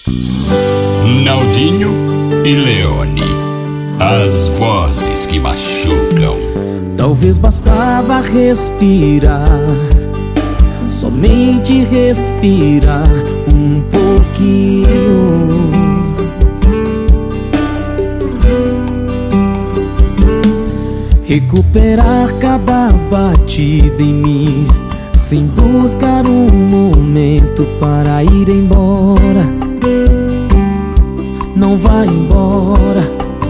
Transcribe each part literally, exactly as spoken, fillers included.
Naldinho e Leone, as vozes que machucam. Talvez bastava respirar, somente respirar um pouquinho. Recuperar cada batida em mim, sem buscar um momento para ir embora. Não vai embora,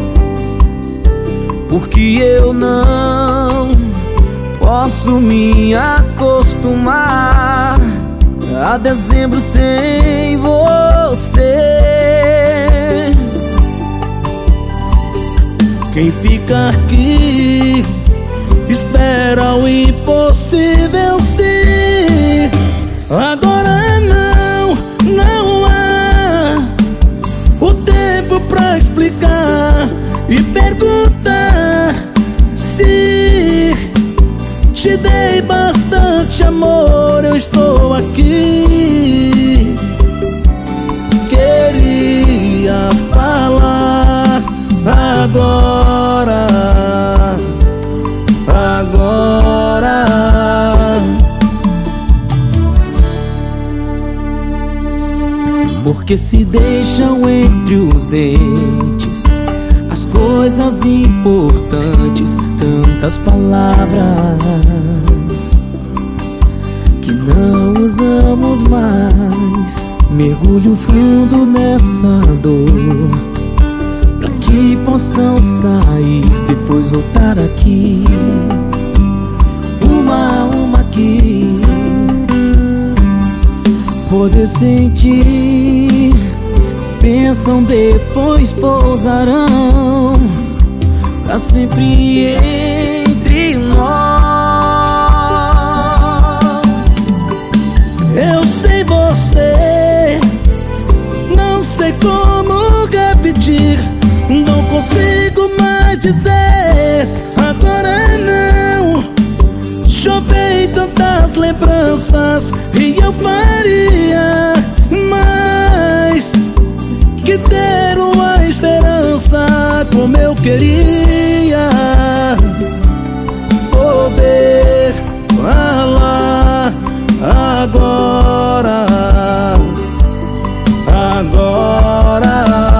porque eu não posso me acostumar a dezembro sem você. Quem fica aqui espera o impossível sim. Agora não, não há o tempo pra explicar e perguntar se te dei bastante amor. Eu estou aqui, queria falar agora, agora. Porque se deixam entre os dentes as coisas importantes, tantas palavras que não usamos mais. Mergulho fundo nessa dor, pra que possam sair, depois voltar aqui, uma a uma aqui. Poder sentir, pensam depois pousarão pra sempre entre nós. Eu sei você, não sei como repetir, não consigo mais dizer. Agora não, chovei tantas lembranças e eu faria mais que ter uma esperança, como eu queria poder falar agora, agora.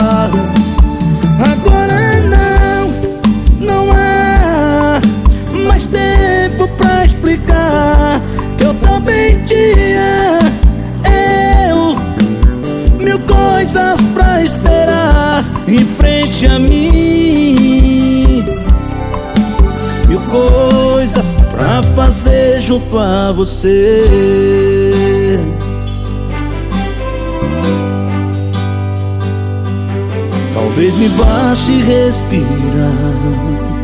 Agora não, não há mais tempo pra explicar que eu também tinha eu mil coisas pra esperar em frente a mim, mil coisas pra fazer junto a você. Talvez me baste respirar,